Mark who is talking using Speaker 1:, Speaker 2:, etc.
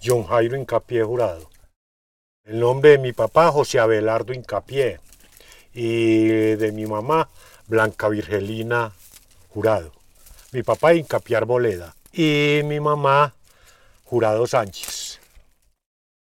Speaker 1: John Jairo Hincapié Jurado. El nombre de mi papá, José Abelardo Hincapié. Y de mi mamá, Blanca Virgelina Jurado. Mi papá Hincapié Arboleda. Y mi mamá, Jurado Sánchez.